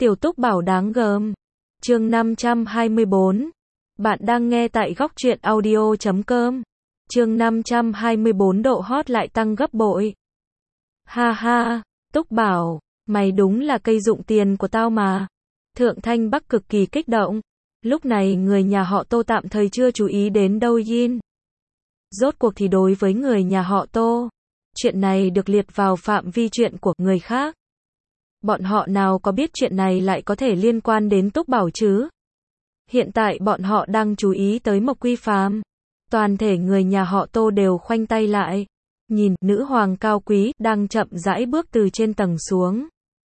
Tiểu Túc Bảo đáng gờm. Chương 524. Bạn đang nghe tại góc truyện audio.com. Chương 524 độ hot lại tăng gấp bội. Ha ha, Túc Bảo, mày đúng là cây dụng tiền của tao mà. Thượng Thanh Bắc cực kỳ kích động. Lúc này người nhà họ Tô tạm thời chưa chú ý đến Đâu Yin. Rốt cuộc thì đối với người nhà họ Tô, chuyện này được liệt vào phạm vi chuyện của người khác. Bọn họ nào có biết chuyện này lại có thể liên quan đến Túc Bảo chứ? Hiện tại bọn họ đang chú ý tới Mộc Quy Phàm. Toàn thể người nhà họ Tô đều khoanh tay lại, nhìn nữ hoàng cao quý đang chậm rãi bước từ trên tầng xuống.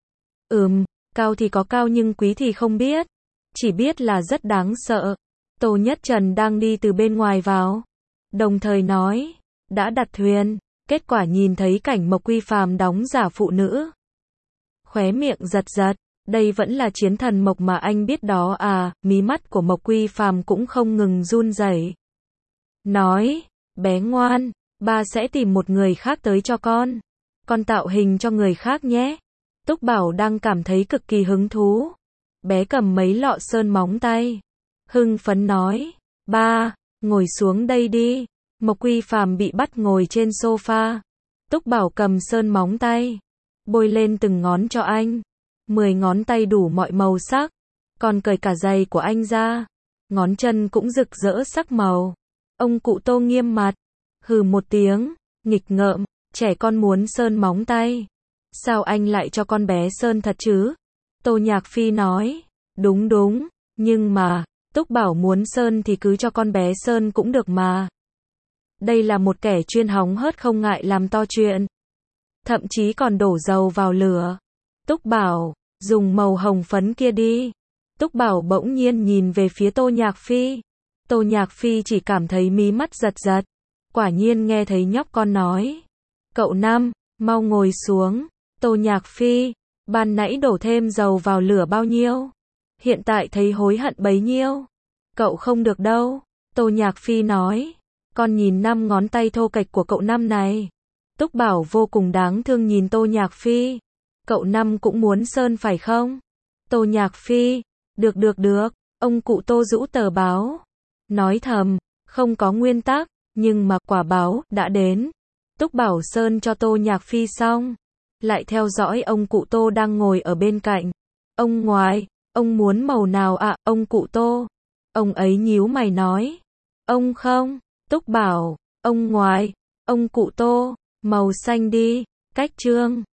Cao thì có cao nhưng quý thì không biết. Chỉ biết là rất đáng sợ. Tô Nhất Trần đang đi từ bên ngoài vào, đồng thời nói, đã đặt thuyền. Kết quả nhìn thấy cảnh Mộc Quy Phàm đóng giả phụ nữ, khóe miệng giật giật. Đây vẫn là chiến thần Mộc mà anh biết đó à? Mí mắt của Mộc Quy Phàm cũng không ngừng run rẩy. Nói, bé ngoan, ba sẽ tìm một người khác tới cho con. Con tạo hình cho người khác nhé. Túc Bảo đang cảm thấy cực kỳ hứng thú. Bé cầm mấy lọ sơn móng tay, hưng phấn nói, ba, ngồi xuống đây đi. Mộc Quy Phàm bị bắt ngồi trên sofa. Túc Bảo cầm sơn móng tay, bôi lên từng ngón cho anh. 10 ngón tay đủ mọi màu sắc. Còn cởi cả giày của anh ra. Ngón chân cũng rực rỡ sắc màu. Ông cụ Tô nghiêm mặt, hừ một tiếng, nghịch ngợm, trẻ con muốn sơn móng tay. Sao anh lại cho con bé sơn thật chứ? Tô Nhạc Phi nói, đúng, nhưng mà, Túc Bảo muốn sơn thì cứ cho con bé sơn cũng được mà. Đây là một kẻ chuyên hóng hớt không ngại làm to chuyện. Thậm chí còn đổ dầu vào lửa. Túc Bảo, dùng màu hồng phấn kia đi. Túc Bảo bỗng nhiên nhìn về phía Tô Nhạc Phi. Tô Nhạc Phi chỉ cảm thấy mí mắt giật giật. Quả nhiên nghe thấy nhóc con nói, cậu Năm, mau ngồi xuống. Tô Nhạc Phi, ban nãy đổ thêm dầu vào lửa bao nhiêu? Hiện tại thấy hối hận bấy nhiêu? Cậu không được đâu. Tô Nhạc Phi nói, con nhìn 5 ngón tay thô kệch của cậu Năm này. Túc Bảo vô cùng đáng thương nhìn Tô Nhạc Phi. Cậu Năm cũng muốn sơn phải không? Tô Nhạc Phi, được, ông cụ Tô rũ tờ báo, nói thầm, không có nguyên tắc, nhưng mà quả báo đã đến. Túc Bảo sơn cho Tô Nhạc Phi xong, lại theo dõi ông cụ Tô đang ngồi ở bên cạnh. Ông ngoại, ông muốn màu nào ạ? Ông cụ Tô. Ông ấy nhíu mày nói, ông không. Túc Bảo, ông ngoại, ông cụ Tô, màu xanh đi. Cách chương